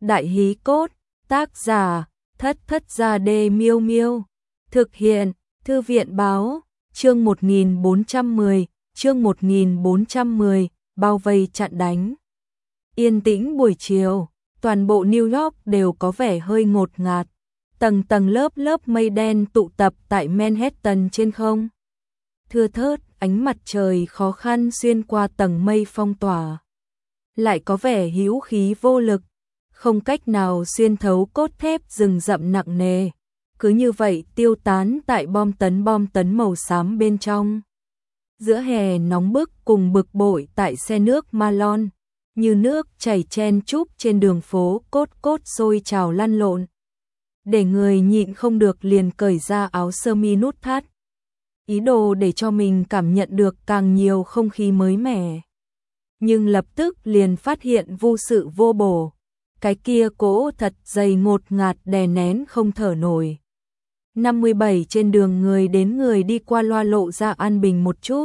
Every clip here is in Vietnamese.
Đại hí cốt, tác giả, Thất Thất Gia Đê Miêu Miêu. Thực hiện, Thư viện báo, chương 1410, chương 1410, bao vây chặn đánh. Yên tĩnh buổi chiều, toàn bộ New York đều có vẻ hơi ngột ngạt. Tầng tầng lớp lớp mây đen tụ tập tại Manhattan trên không. Thưa thớt, ánh mặt trời khó khăn xuyên qua tầng mây phong tỏa. Lại có vẻ hữu khí vô lực, không cách nào xuyên thấu cốt thép rừng rậm nặng nề. Cứ như vậy tiêu tán tại bom tấn màu xám bên trong. Giữa hè nóng bức cùng bực bội tại xe nước Malone, như nước chảy chen chúc trên đường phố cốt sôi trào lăn lộn. Để người nhịn không được liền cởi ra áo sơ mi nút thắt. Ý đồ để cho mình cảm nhận được càng nhiều không khí mới mẻ. Nhưng lập tức liền phát hiện vô sự vô bổ. Cái kia cỗ thật dày ngột ngạt đè nén không thở nổi. 57 trên đường người đến người đi qua loa lộ ra an bình một chút.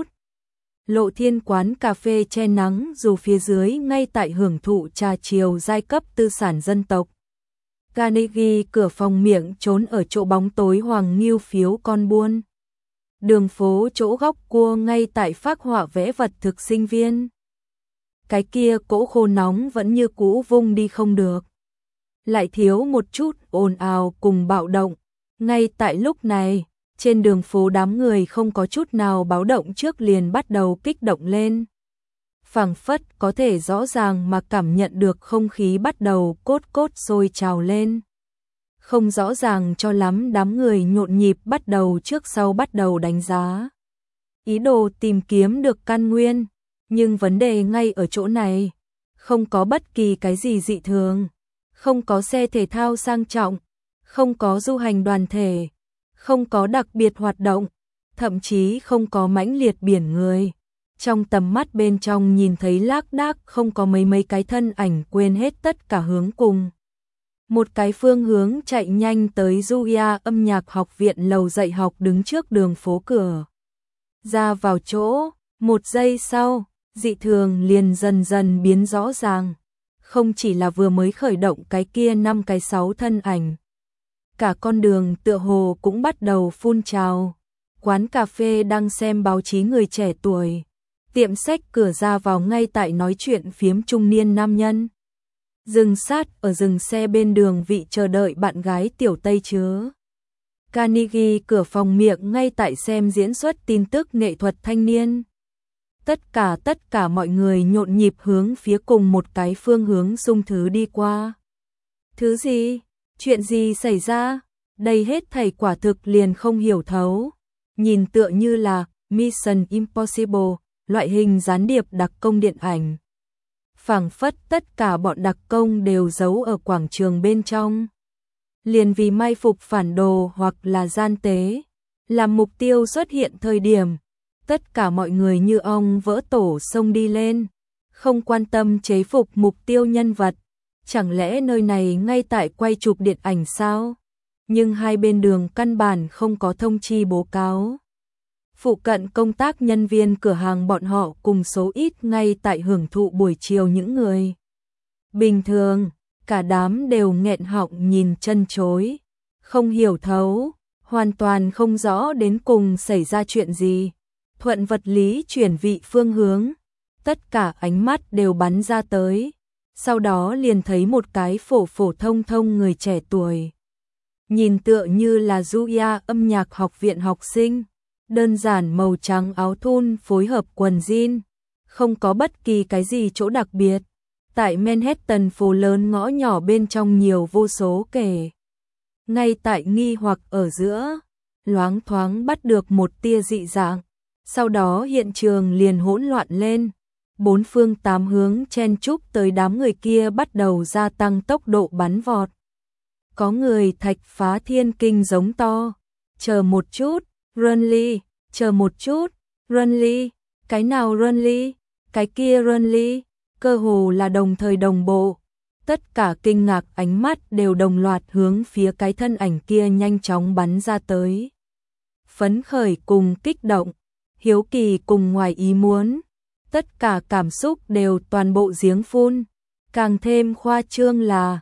Lộ Thiên quán cà phê che nắng dù phía dưới ngay tại hưởng thụ trà chiều giai cấp tư sản dân tộc. Carnegie cửa phòng miệng trốn ở chỗ bóng tối hoàng nghiêu phiếu con buôn. Đường phố chỗ góc cua ngay tại phác họa vẽ vật thực sinh viên. Cái kia cỗ khô nóng vẫn như cũ vung đi không được. Lại thiếu một chút ồn ào cùng bạo động. Ngay tại lúc này, trên đường phố đám người không có chút nào báo động trước liền bắt đầu kích động lên. Phảng phất có thể rõ ràng mà cảm nhận được không khí bắt đầu cốt sôi trào lên. Không rõ ràng cho lắm đám người nhộn nhịp bắt đầu trước sau bắt đầu đánh giá. Ý đồ tìm kiếm được căn nguyên, nhưng vấn đề ngay ở chỗ này. Không có bất kỳ cái gì dị thường, không có xe thể thao sang trọng, không có du hành đoàn thể, không có đặc biệt hoạt động, thậm chí không có mãnh liệt biển người. Trong tầm mắt bên trong nhìn thấy lác đác không có mấy cái thân ảnh quên hết tất cả hướng cùng. Một cái phương hướng chạy nhanh tới Julia âm nhạc học viện lầu dạy học đứng trước đường phố cửa. Ra vào chỗ, một giây sau, dị thường liền dần dần biến rõ ràng. Không chỉ là vừa mới khởi động cái kia 5 cái 6 thân ảnh. Cả con đường tựa hồ cũng bắt đầu phun trào. Quán cà phê đang xem báo chí người trẻ tuổi. Tiệm sách cửa ra vào ngay tại nói chuyện phiếm trung niên nam nhân. Dừng sát ở dừng xe bên đường vị chờ đợi bạn gái tiểu Tây chứa. Carnegie cửa phòng miệng ngay tại xem diễn xuất tin tức nghệ thuật thanh niên. Tất cả mọi người nhộn nhịp hướng phía cùng một cái phương hướng xung thứ đi qua. Thứ gì? Chuyện gì xảy ra? Đây hết thảy quả thực liền không hiểu thấu. Nhìn tựa như là Mission Impossible, loại hình gián điệp đặc công điện ảnh. Phảng phất tất cả bọn đặc công đều giấu ở quảng trường bên trong. Liền vì mai phục phản đồ hoặc là gian tế, làm mục tiêu xuất hiện thời điểm. Tất cả mọi người như ong vỡ tổ xông đi lên, không quan tâm chế phục mục tiêu nhân vật. Chẳng lẽ nơi này ngay tại quay chụp điện ảnh sao? Nhưng hai bên đường căn bản không có thông chi báo cáo. Phụ cận công tác nhân viên cửa hàng bọn họ cùng số ít ngay tại hưởng thụ buổi chiều những người bình thường, cả đám đều nghẹn họng nhìn chân chối, không hiểu thấu, hoàn toàn không rõ đến cùng xảy ra chuyện gì. Thuận vật lý chuyển vị phương hướng, tất cả ánh mắt đều bắn ra tới, sau đó liền thấy một cái phổ thông người trẻ tuổi. Nhìn tựa như là Julia âm nhạc học viện học sinh, đơn giản màu trắng áo thun phối hợp quần jean, không có bất kỳ cái gì chỗ đặc biệt. Tại Manhattan phố lớn ngõ nhỏ bên trong nhiều vô số kẻ. Ngay tại nghi hoặc ở giữa, loáng thoáng bắt được một tia dị dạng. Sau đó hiện trường liền hỗn loạn lên, 4 phương 8 hướng chen chúc tới đám người kia bắt đầu gia tăng tốc độ bắn vọt. Có người thạch phá thiên kinh giống to, chờ một chút, Runly, chờ một chút, Runly, cái nào Runly, cái kia Runly, cơ hồ là đồng thời đồng bộ. Tất cả kinh ngạc ánh mắt đều đồng loạt hướng phía cái thân ảnh kia nhanh chóng bắn ra tới. Phấn khởi cùng kích động, hiếu kỳ cùng ngoài ý muốn, tất cả cảm xúc đều toàn bộ giếng phun. Càng thêm khoa trương là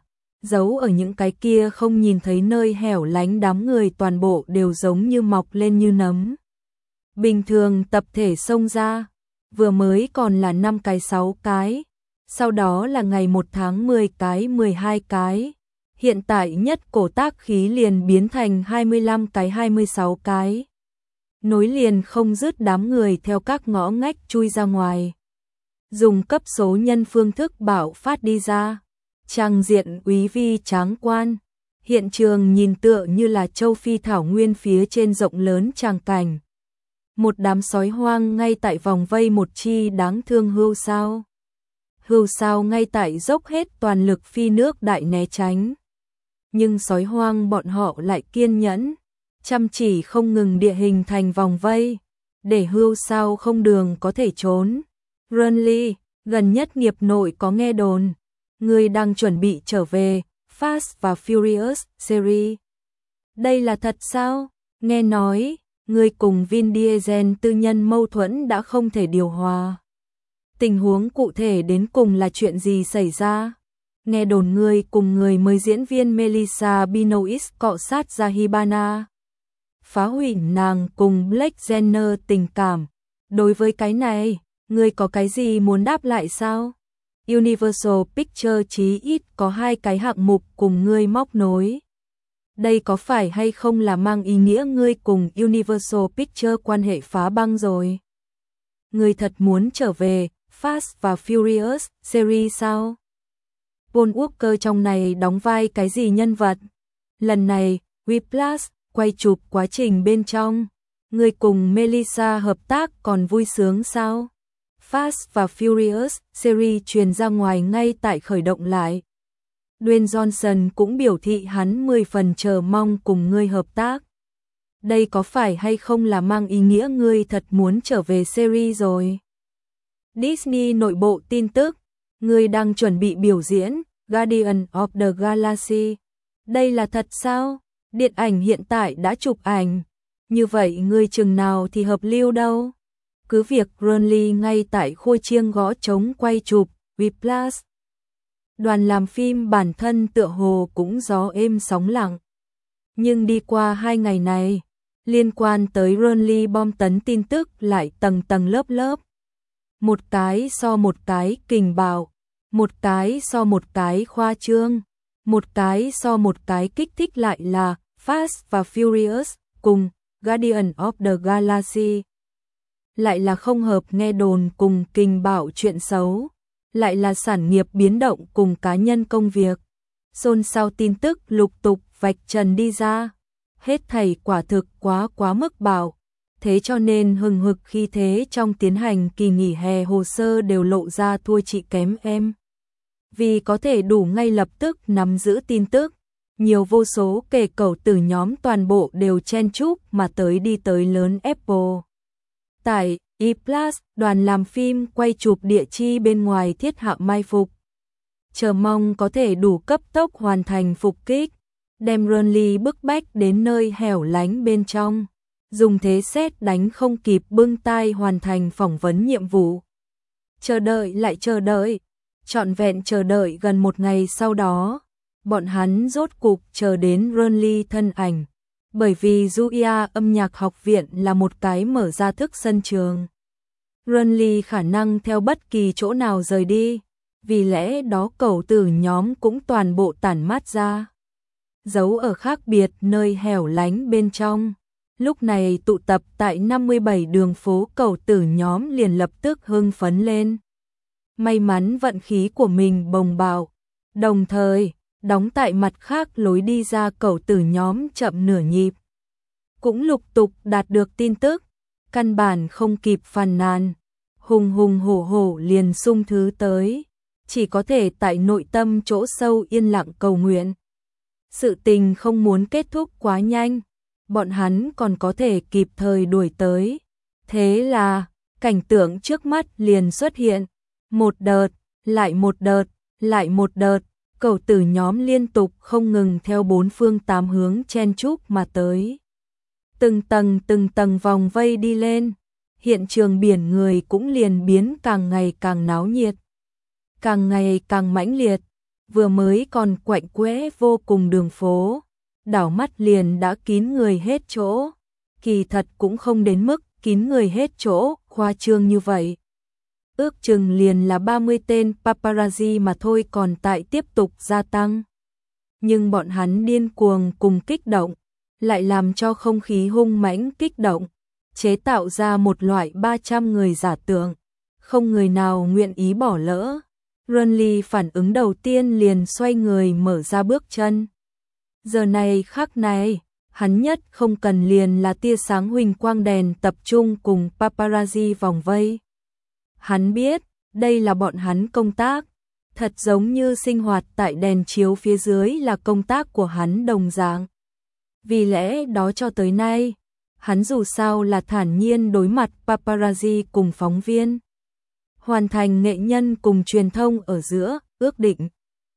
Giấu ở những cái kia không nhìn thấy nơi hẻo lánh, đám người toàn bộ đều giống như mọc lên như nấm. Bình thường tập thể xông ra, vừa mới còn là 5 cái 6 cái, sau đó là ngày 1 tháng 10 cái 12 cái, hiện tại nhất cổ tác khí liền biến thành 25 cái 26 cái. Nối liền không dứt, đám người theo các ngõ ngách chui ra ngoài. Dùng cấp số nhân phương thức bạo phát đi ra. Trang diện úy vi tráng quan. Hiện trường nhìn tựa như là châu Phi thảo nguyên phía trên rộng lớn tràng cảnh. Một đám sói hoang ngay tại vòng vây một chi đáng thương hươu sao. Hươu sao ngay tại dốc hết toàn lực phi nước đại né tránh. Nhưng sói hoang bọn họ lại kiên nhẫn, chăm chỉ không ngừng địa hình thành vòng vây, để hươu sao không đường có thể trốn. Renly, gần nhất nghiệp nội có nghe đồn, người đang chuẩn bị trở về Fast và Furious series. Đây là thật sao? Nghe nói, người cùng Vin Diesel tư nhân mâu thuẫn đã không thể điều hòa. Tình huống cụ thể đến cùng là chuyện gì xảy ra? Nghe đồn người cùng người mới diễn viên Melissa Benoist cọ sát ra Hibana, phá hủy nàng cùng Blake Jenner tình cảm. Đối với cái này, người có cái gì muốn đáp lại sao? Universal Pictures chí ít có 2 cái hạng mục cùng ngươi móc nối. Đây có phải hay không là mang ý nghĩa ngươi cùng Universal Pictures quan hệ phá băng rồi? Ngươi thật muốn trở về Fast và Furious series sao? Paul Walker trong này đóng vai cái gì nhân vật? Lần này, Whiplash quay chụp quá trình bên trong, người cùng Melissa hợp tác còn vui sướng sao? Fast và Furious series truyền ra ngoài ngay tại khởi động lại. Dwayne Johnson cũng biểu thị hắn 10 phần chờ mong cùng ngươi hợp tác. Đây có phải hay không là mang ý nghĩa ngươi thật muốn trở về series rồi? Disney nội bộ tin tức, ngươi đang chuẩn bị biểu diễn Guardian of the Galaxy. Đây là thật sao? Điện ảnh hiện tại đã chụp ảnh. Như vậy ngươi chừng nào thì hợp lưu đâu? Cứ việc Renly ngay tại khôi chiêng gõ trống quay chụp Whiplash. Đoàn làm phim bản thân tựa hồ cũng gió êm sóng lặng. Nhưng đi qua 2 ngày này, liên quan tới Renly bom tấn tin tức lại tầng tầng lớp lớp. Một cái so một cái kình bạo, một cái so một cái khoa trương, một cái so một cái kích thích, lại là Fast và Furious cùng Guardian of the Galaxy. Lại là không hợp nghe đồn cùng kình bạo chuyện xấu, lại là sản nghiệp biến động cùng cá nhân công việc. Xôn xao tin tức lục tục vạch trần đi ra, hết thảy quả thực quá mức bạo. Thế cho nên hừng hực khi thế trong tiến hành kỳ nghỉ hè, hồ sơ đều lộ ra thua chị kém em. Vì có thể đủ ngay lập tức nắm giữ tin tức, nhiều vô số kẻ cẩu từ nhóm toàn bộ đều chen chúc mà đi tới lớn Apple. Tại E+, đoàn làm phim quay chụp địa chi bên ngoài thiết hạ mai phục. Chờ mong có thể đủ cấp tốc hoàn thành phục kích, đem Renly bức bách đến nơi hẻo lánh bên trong. Dùng thế sét đánh không kịp bưng tay hoàn thành phỏng vấn nhiệm vụ. Chờ đợi lại chờ đợi, trọn vẹn chờ đợi gần 1 ngày sau đó, bọn hắn rốt cục chờ đến Renly thân ảnh. Bởi vì Juilliard âm nhạc học viện là một cái mở ra thức sân trường. Renly khả năng theo bất kỳ chỗ nào rời đi, vì lẽ đó cẩu tử nhóm cũng toàn bộ tản mát ra. Giấu ở khác biệt nơi hẻo lánh bên trong. Lúc này tụ tập tại 57 đường phố cẩu tử nhóm liền lập tức hưng phấn lên. May mắn vận khí của mình bồng bạo, đồng thời đóng tại mặt khác lối đi ra cẩu tử nhóm chậm nửa nhịp. Cũng lục tục đạt được tin tức, căn bản không kịp phàn nàn, hùng hùng hổ hổ liền xung thứ tới, chỉ có thể tại nội tâm chỗ sâu yên lặng cầu nguyện. Sự tình không muốn kết thúc quá nhanh, bọn hắn còn có thể kịp thời đuổi tới. Thế là, cảnh tượng trước mắt liền xuất hiện, một đợt, lại một đợt, lại một đợt, cẩu tử nhóm liên tục không ngừng theo 4 phương 8 hướng chen chúc mà tới. Từng tầng vòng vây đi lên, hiện trường biển người cũng liền biến càng ngày càng náo nhiệt, càng ngày càng mãnh liệt. vừa mới còn quạnh quẽ vô cùng đường phố, đảo mắt liền đã kín người hết chỗ. Kỳ thật cũng không đến mức kín người hết chỗ, khoa trương như vậy. Ước chừng liền là 30 tên paparazzi mà thôi, còn tại tiếp tục gia tăng. Nhưng bọn hắn điên cuồng cùng kích động, lại làm cho không khí hung mãnh kích động, chế tạo ra một loại 300 người giả tưởng, không người nào nguyện ý bỏ lỡ. Renly phản ứng đầu tiên liền xoay người mở ra bước chân. Giờ này khắc này, hắn nhất không cần liền là tia sáng huỳnh quang đèn tập trung cùng paparazzi vòng vây. Hắn biết, đây là bọn hắn công tác, thật giống như sinh hoạt tại đèn chiếu phía dưới là công tác của hắn đồng dạng. Vì lẽ đó cho tới nay, hắn dù sao là thản nhiên đối mặt paparazzi cùng phóng viên. Hoàn thành nghệ nhân cùng truyền thông ở giữa, ước định.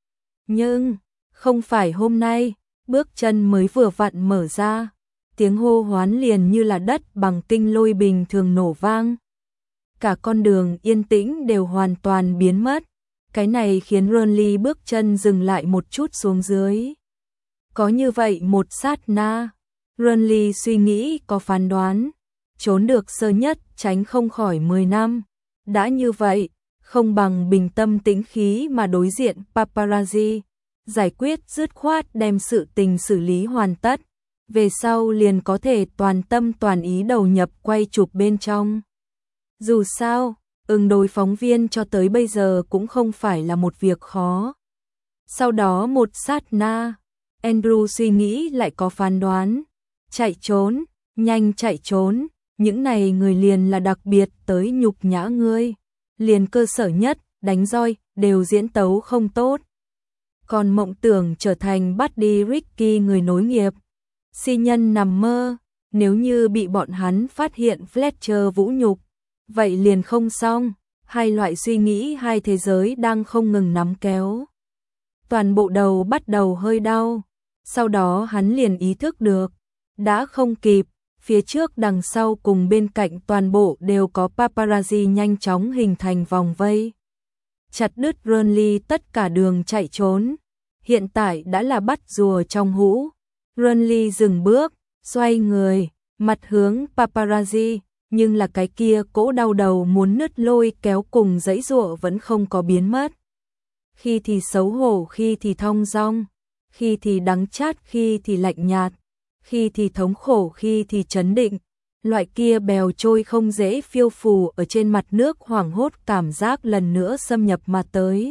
Nhưng, không phải hôm nay, bước chân mới vừa vặn mở ra, tiếng hô hoán liền như là đất bằng kinh lôi bình thường nổ vang. Cả con đường yên tĩnh đều hoàn toàn biến mất, cái này khiến Renly bước chân dừng lại một chút xuống dưới. Có như vậy một sát na, Renly suy nghĩ có phán đoán, trốn được sơ nhất tránh không khỏi 10 năm. Đã như vậy, không bằng bình tâm tĩnh khí mà đối diện paparazzi, giải quyết dứt khoát đem sự tình xử lý hoàn tất, về sau liền có thể toàn tâm toàn ý đầu nhập quay chụp bên trong. Dù sao, đối phóng viên cho tới bây giờ cũng không phải là một việc khó. Sau đó một sát na, Andrew suy nghĩ lại có phán đoán, chạy trốn, nhanh chạy trốn. Những này người liền là đặc biệt tới nhục nhã ngươi, liền cơ sở nhất, đánh roi, đều diễn tấu không tốt. Còn mộng tưởng trở thành Buddy Ricky người nối nghiệp, si nhân nằm mơ, nếu như bị bọn hắn phát hiện Fletcher vũ nhục, vậy liền không xong, hai loại suy nghĩ hai thế giới đang không ngừng nắm kéo. Toàn bộ đầu bắt đầu hơi đau, sau đó hắn liền ý thức được, đã không kịp. Phía trước đằng sau cùng bên cạnh toàn bộ đều có paparazzi nhanh chóng hình thành vòng vây. Chặt đứt Renly tất cả đường chạy trốn. Hiện tại đã là bắt rùa trong hũ. Renly dừng bước, xoay người, mặt hướng paparazzi, nhưng là cái kia cỗ đau đầu muốn nứt lôi kéo cùng giãy giụa vẫn không có biến mất. Khi thì xấu hổ, khi thì thong dong, khi thì đắng chát, khi thì lạnh nhạt. Khi thì thống khổ, khi thì chấn định, loại kia bèo trôi không dễ phiêu phù ở trên mặt nước hoảng hốt cảm giác lần nữa xâm nhập mà tới.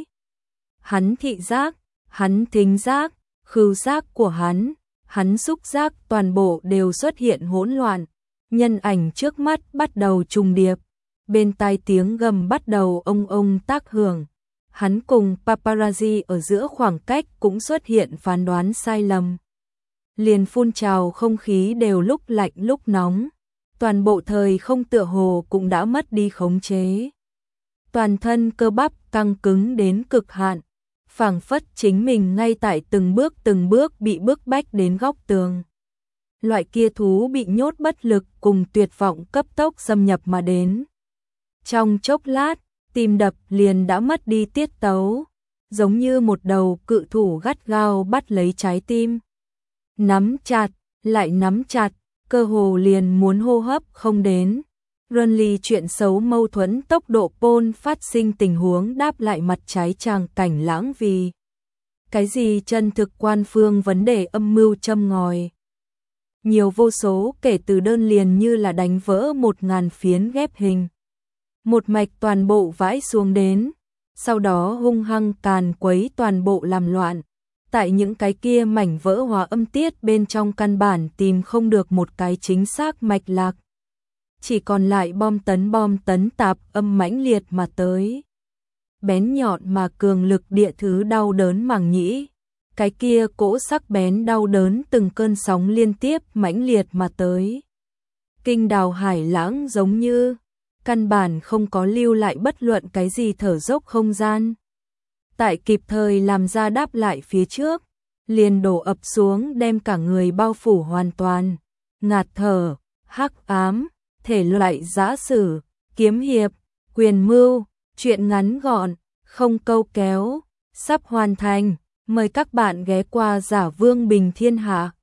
Hắn thị giác, hắn thính giác, khứu giác của hắn xúc giác toàn bộ đều xuất hiện hỗn loạn, nhân ảnh trước mắt bắt đầu trùng điệp, bên tai tiếng gầm bắt đầu ông ông tác hưởng. Hắn cùng paparazzi ở giữa khoảng cách cũng xuất hiện phán đoán sai lầm. Liền phun trào không khí đều lúc lạnh lúc nóng, toàn bộ thời không tựa hồ cũng đã mất đi khống chế. Toàn thân cơ bắp căng cứng đến cực hạn, phảng phất chính mình ngay tại từng bước bị bức bách đến góc tường. Loại kia thú bị nhốt bất lực cùng tuyệt vọng cấp tốc xâm nhập mà đến. Trong chốc lát, tim đập liền đã mất đi tiết tấu, giống như một đầu cự thủ gắt gao bắt lấy trái tim. Nắm chặt, lại nắm chặt, cơ hồ liền muốn hô hấp không đến. Renly chuyện xấu mâu thuẫn tốc độ Paul phát sinh tình huống đáp lại mặt trái tràng cảnh lãng vì. Cái gì chân thực quan phương vấn đề âm mưu châm ngòi. Nhiều vô số kể từ đơn liền như là đánh vỡ 1000 phiến ghép hình. Một mạch toàn bộ vãi xuống đến, sau đó hung hăng càn quấy toàn bộ làm loạn. Tại những cái kia mảnh vỡ hòa âm tiết bên trong căn bản tìm không được một cái chính xác mạch lạc. Chỉ còn lại bom tấn tạp âm mãnh liệt mà tới. Bén nhọn mà cường lực địa thứ đau đớn màng nhĩ. Cái kia cỗ sắc bén đau đớn từng cơn sóng liên tiếp mãnh liệt mà tới. Kinh đào hải lãng giống như, căn bản không có lưu lại bất luận cái gì thở dốc không gian. Tại kịp thời làm ra đáp lại phía trước, liền đổ ập xuống đem cả người bao phủ hoàn toàn. Ngạt thở, hắc ám, thể loại giã sử, kiếm hiệp, quyền mưu, chuyện ngắn gọn, không câu kéo, sắp hoàn thành. Mời các bạn ghé qua Giả Vương Bình Thiên Hạ.